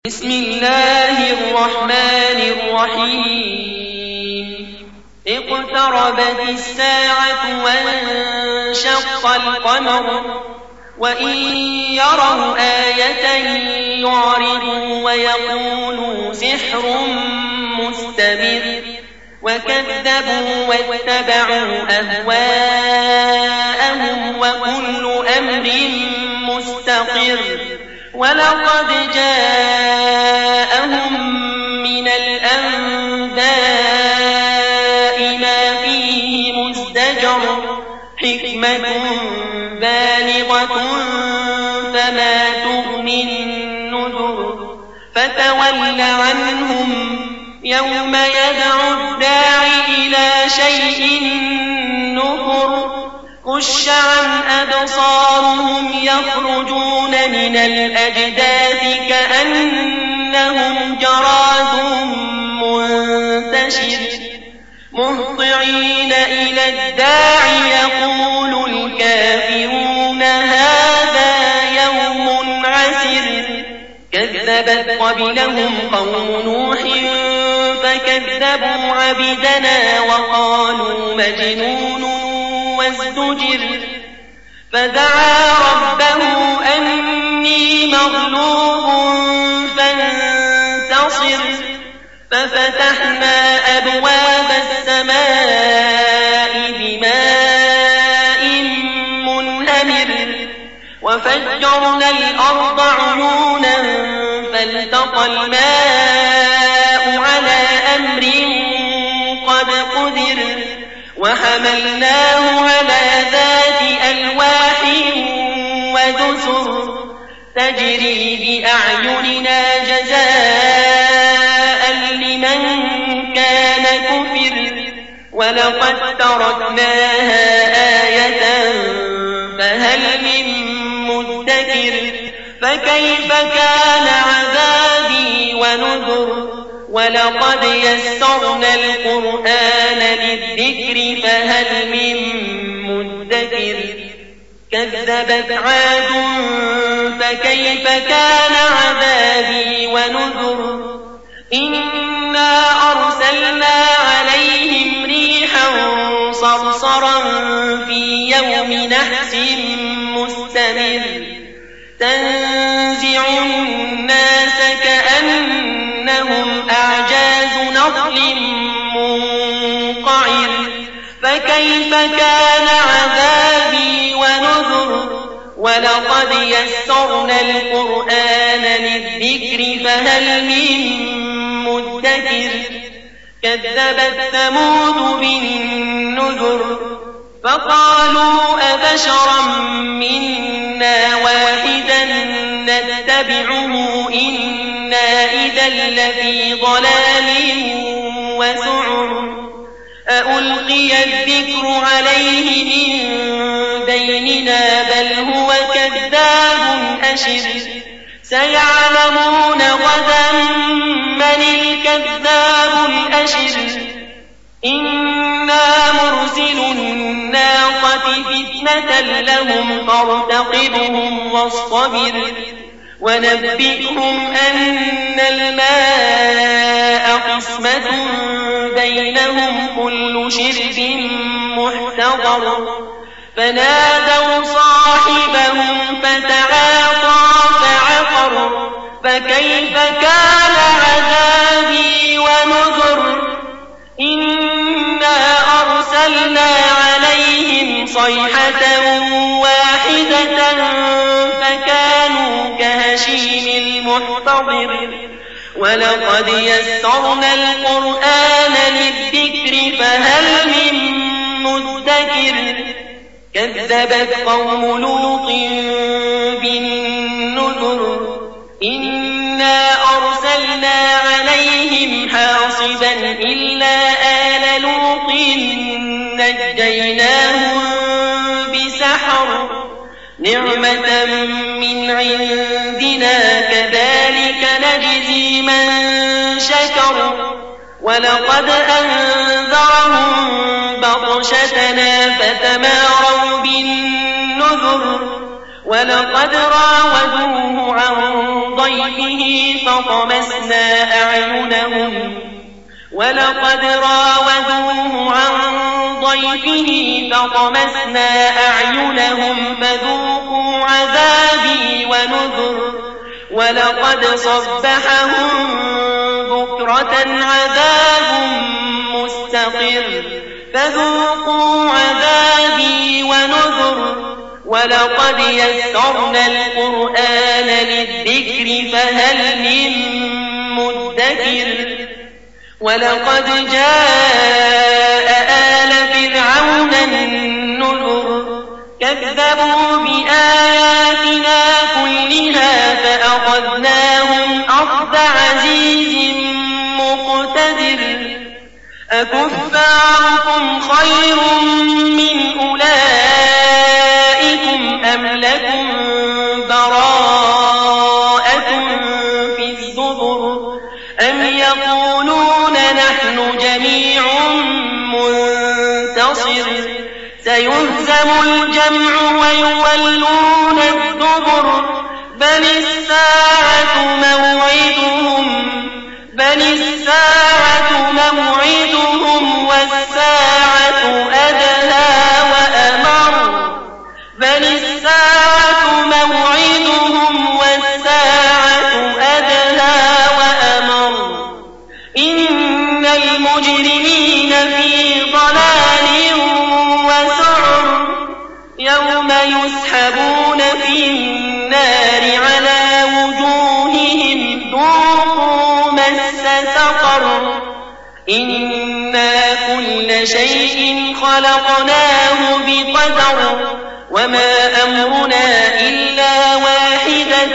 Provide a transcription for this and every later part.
بسم الله الرحمن الرحيم اقتربت الساعة وانشق القمر وإن يروا آية يعرضوا ويقولوا سحر مستمر وكذبوا واتبعوا أهواءهم وكل أمر مستقر ولقد جاءهم من الأنباء ما فيه مزدجر حكمة بالغة فما تغني النذر فتول عنهم يوم يدعو الداع إلى شيء نكر خش عن أبصارهم يخرجون من الأجداث كأنهم جراد منتشر مهطعين إلى الداع يقول الكافرون هذا يوم عسر كذبت قبلهم قوم نوح فكذبوا عبدنا وقالوا مجنون وازدجر فدعا ربه أني مغلوب فانتصر ففتحنا أبواب السماء بماء منهمر وفجرنا الأرض عيونا فالتقى الماء على أمر قد قدر وحملناه على ذات ألواح ودسر تجري بأعيننا جزاء لمن كان كفر ولقد تركناها آية فهل من مدكر فكيف كان عذابي ونذر ولقد يسرنا القرآن للذكر فهل من مدكر كذبت عاد فكيف كان عذابي ونذر إنا أرسلنا عليهم ريحا صرصرا في يوم نحس مستمر تنزع الناس كأنهم أعجاز نخل منقعر فكيف كان عذابي ونذر ولقد يسرنا القرآن للذكر فهل من مدكر كذبت ثمود بالنذر فقالوا أبشرا منا واحدا نتبعه إنا إذا لفي ضلال وسعر أألقي الذكر عليه من بيننا بل هو كذاب أشر سيعلمون غدا من الكذاب الأشر إنا مرسل الناقة فتنة لهم فارتقبهم واصطبر ونبئهم أن الماء قسمة بينهم كل شرب محتضر فنادوا صاحبهم فتعاطى فعقر فكيف كان عذابي ونذر إنا أرسلنا عليهم صيحة واحدة فكانوا كهشيم المحتضر ولقد يسرنا القرآن للذكر فهل من مدكر كذبت قوم لوط بالنذر إنا أرسلنا عليهم حاصبا إلا آل لوط نجيناهم بسحر نعمة من عندنا كذلك نجزي من شكر ولقد أنذرهم بطشتنا فتماروا بالنذر ولقد راودوه عن ضيفه فطمسنا أعينهم فذوقوا عذابي ونذر ولقد صبحهم بكرة عذاب مستقر فذوقوا عذابي ونذر ولقد يسرنا القرآن للذكر فهل من مدكر ولقد جاء آل فرعون النذر كذبوا بآياتنا كلها فأخذناهم أخذ عزيز مقتدر أكفاركم خير من أولئكم أم لكم براءة في الزبر أم يقولون نحن جميع منتصر سيهزم الجمع ويولون الدبر بل الساعة موعدهم والساعة أدهى وأمر إن المجرمين في ضلال وسعر يوم يسحبون في النار على وجوههم ذوقوا مس سقر إنا كل شيء خلقناه بقدر وما أمرنا إلا واحدة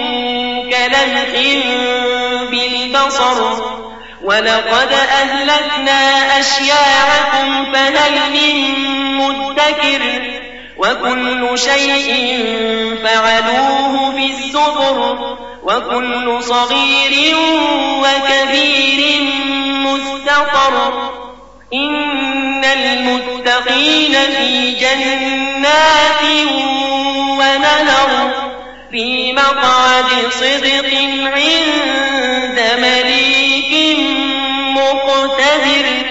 كلمح بالبصر ولقد أهلكنا أشياعكم فهل من مدكر وكل شيء فعلوه في الزبر وكل صغير وكبير مستقر إن المتقين في جنات ونهر في مقعد صدق عند مليك مقتدر